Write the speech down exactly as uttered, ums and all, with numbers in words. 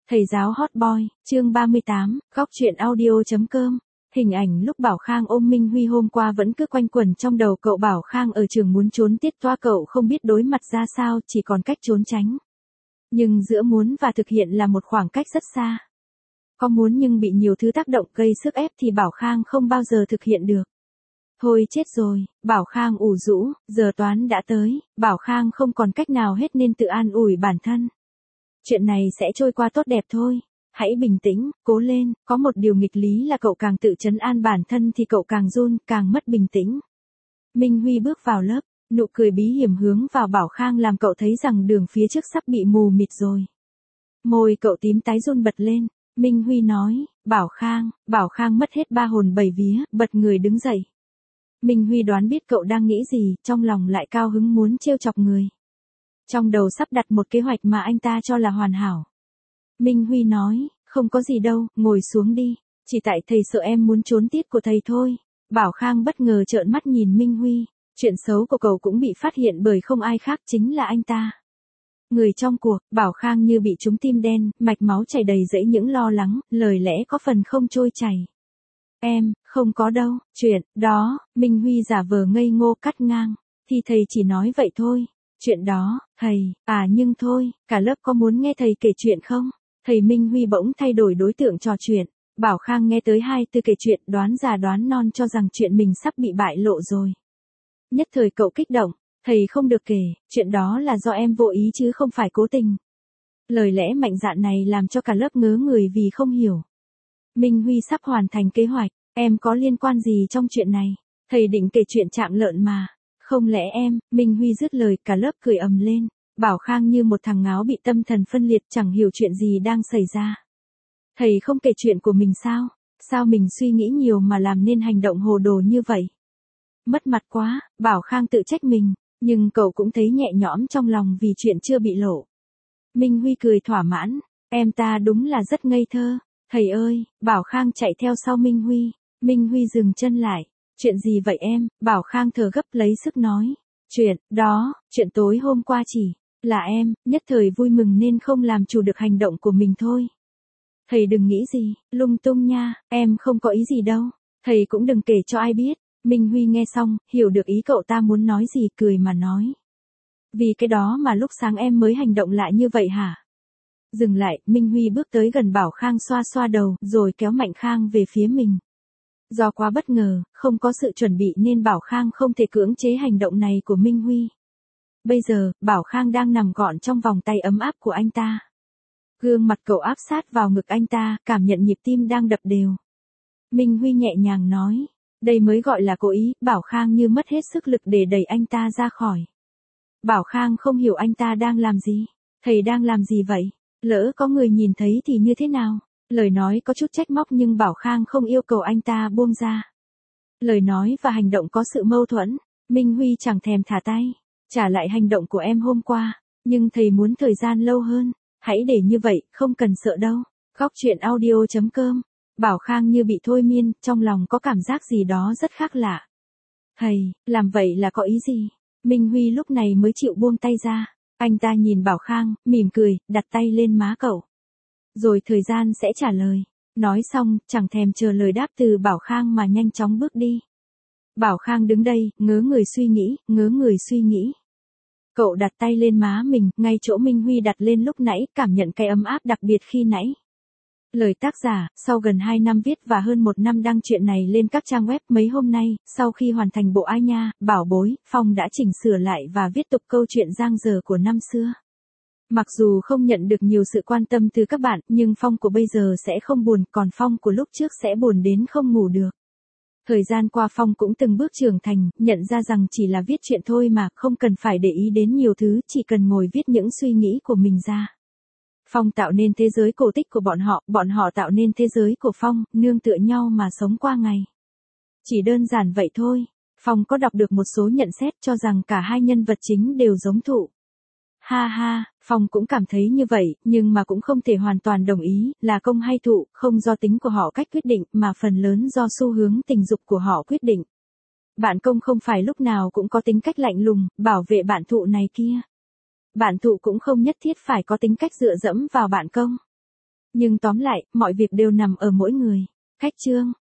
Thầy giáo hot boy, chương ba mươi tám, góc truyện audio.com. Hình ảnh lúc Bảo Khang ôm Minh Huy hôm qua vẫn cứ quanh quẩn trong đầu cậu. Bảo Khang ở trường muốn trốn tiết toa, cậu không biết đối mặt ra sao, chỉ còn cách trốn tránh. Nhưng giữa muốn và thực hiện là một khoảng cách rất xa. Có muốn nhưng bị nhiều thứ tác động gây sức ép thì Bảo Khang không bao giờ thực hiện được. Thôi chết rồi, Bảo Khang ủ rũ, giờ toán đã tới, Bảo Khang không còn cách nào hết nên tự an ủi bản thân. Chuyện này sẽ trôi qua tốt đẹp thôi. Hãy bình tĩnh, cố lên, có một điều nghịch lý là cậu càng tự trấn an bản thân thì cậu càng run, càng mất bình tĩnh. Minh Huy bước vào lớp, nụ cười bí hiểm hướng vào Bảo Khang làm cậu thấy rằng đường phía trước sắp bị mù mịt rồi. Môi cậu tím tái run bật lên, Minh Huy nói, Bảo Khang, Bảo Khang mất hết ba hồn bảy vía, bật người đứng dậy. Minh Huy đoán biết cậu đang nghĩ gì, trong lòng lại cao hứng muốn trêu chọc người. Trong đầu sắp đặt một kế hoạch mà anh ta cho là hoàn hảo. Minh Huy nói, không có gì đâu, ngồi xuống đi, chỉ tại thầy sợ em muốn trốn tiết của thầy thôi. Bảo Khang bất ngờ trợn mắt nhìn Minh Huy, chuyện xấu của cậu cũng bị phát hiện bởi không ai khác chính là anh ta. Người trong cuộc, Bảo Khang như bị trúng tim đen, mạch máu chảy đầy dẫy những lo lắng, lời lẽ có phần không trôi chảy. Em, không có đâu, chuyện, đó, Minh Huy giả vờ ngây ngô cắt ngang, thì thầy chỉ nói vậy thôi. Chuyện đó, thầy, à nhưng thôi, cả lớp có muốn nghe thầy kể chuyện không? Thầy Minh Huy bỗng thay đổi đối tượng trò chuyện. Bảo Khang nghe tới hai từ kể chuyện, đoán già đoán non cho rằng chuyện mình sắp bị bại lộ rồi. Nhất thời cậu kích động, thầy không được kể, chuyện đó là do em vô ý chứ không phải cố tình. Lời lẽ mạnh dạn này làm cho cả lớp ngớ người vì không hiểu. Minh Huy sắp hoàn thành kế hoạch, em có liên quan gì trong chuyện này? Thầy định kể chuyện Trạm Lợn mà. Không lẽ em, Minh Huy dứt lời, cả lớp cười ầm lên. Bảo Khang như một thằng ngáo bị tâm thần phân liệt, chẳng hiểu chuyện gì đang xảy ra. Thầy không kể chuyện của mình sao? Sao mình suy nghĩ nhiều mà làm nên hành động hồ đồ như vậy? Mất mặt quá, Bảo Khang tự trách mình, nhưng cậu cũng thấy nhẹ nhõm trong lòng vì chuyện chưa bị lộ. Minh Huy cười thỏa mãn, em ta đúng là rất ngây thơ. Thầy ơi, Bảo Khang chạy theo sau Minh Huy. Minh Huy dừng chân lại. Chuyện gì vậy em? Bảo Khang thở gấp lấy sức nói. Chuyện, đó, chuyện tối hôm qua chỉ là em, nhất thời vui mừng nên không làm chủ được hành động của mình thôi. Thầy đừng nghĩ gì, lung tung nha, em không có ý gì đâu. Thầy cũng đừng kể cho ai biết. Minh Huy nghe xong, hiểu được ý cậu ta muốn nói gì, cười mà nói. Vì cái đó mà lúc sáng em mới hành động lại như vậy hả? Dừng lại, Minh Huy bước tới gần Bảo Khang xoa xoa đầu, rồi kéo mạnh Khang về phía mình. Do quá bất ngờ, không có sự chuẩn bị nên Bảo Khang không thể cưỡng chế hành động này của Minh Huy. Bây giờ, Bảo Khang đang nằm gọn trong vòng tay ấm áp của anh ta. Gương mặt cậu áp sát vào ngực anh ta, cảm nhận nhịp tim đang đập đều. Minh Huy nhẹ nhàng nói, đây mới gọi là cố ý. Bảo Khang như mất hết sức lực để đẩy anh ta ra khỏi. Bảo Khang không hiểu anh ta đang làm gì. Thầy đang làm gì vậy? Lỡ có người nhìn thấy thì như thế nào? Lời nói có chút trách móc nhưng Bảo Khang không yêu cầu anh ta buông ra. Lời nói và hành động có sự mâu thuẫn. Minh Huy chẳng thèm thả tay. Trả lại hành động của em hôm qua. Nhưng thầy muốn thời gian lâu hơn. Hãy để như vậy, không cần sợ đâu. Góc truyện audio.com. Bảo Khang như bị thôi miên, trong lòng có cảm giác gì đó rất khác lạ. Thầy, làm vậy là có ý gì? Minh Huy lúc này mới chịu buông tay ra. Anh ta nhìn Bảo Khang, mỉm cười, đặt tay lên má cậu. Rồi thời gian sẽ trả lời. Nói xong, chẳng thèm chờ lời đáp từ Bảo Khang mà nhanh chóng bước đi. Bảo Khang đứng đây, ngớ người suy nghĩ, ngớ người suy nghĩ. Cậu đặt tay lên má mình, ngay chỗ Minh Huy đặt lên lúc nãy, cảm nhận cái ấm áp đặc biệt khi nãy. Lời tác giả, sau gần hai năm viết và hơn một năm đăng chuyện này lên các trang web, mấy hôm nay, sau khi hoàn thành bộ Ai Nha, Bảo Bối, Phong đã chỉnh sửa lại và viết tục câu chuyện giang dở của năm xưa. Mặc dù không nhận được nhiều sự quan tâm từ các bạn, nhưng Phong của bây giờ sẽ không buồn, còn Phong của lúc trước sẽ buồn đến không ngủ được. Thời gian qua Phong cũng từng bước trưởng thành, nhận ra rằng chỉ là viết chuyện thôi mà, không cần phải để ý đến nhiều thứ, chỉ cần ngồi viết những suy nghĩ của mình ra. Phong tạo nên thế giới cổ tích của bọn họ, bọn họ tạo nên thế giới của Phong, nương tựa nhau mà sống qua ngày. Chỉ đơn giản vậy thôi. Phong có đọc được một số nhận xét cho rằng cả hai nhân vật chính đều giống thụ. Ha ha, Phong cũng cảm thấy như vậy, nhưng mà cũng không thể hoàn toàn đồng ý, là công hay thụ, không do tính của họ cách quyết định, mà phần lớn do xu hướng tình dục của họ quyết định. Bạn công không phải lúc nào cũng có tính cách lạnh lùng, bảo vệ bạn thụ này kia. Bạn thụ cũng không nhất thiết phải có tính cách dựa dẫm vào bạn công. Nhưng tóm lại, mọi việc đều nằm ở mỗi người. Khách trương.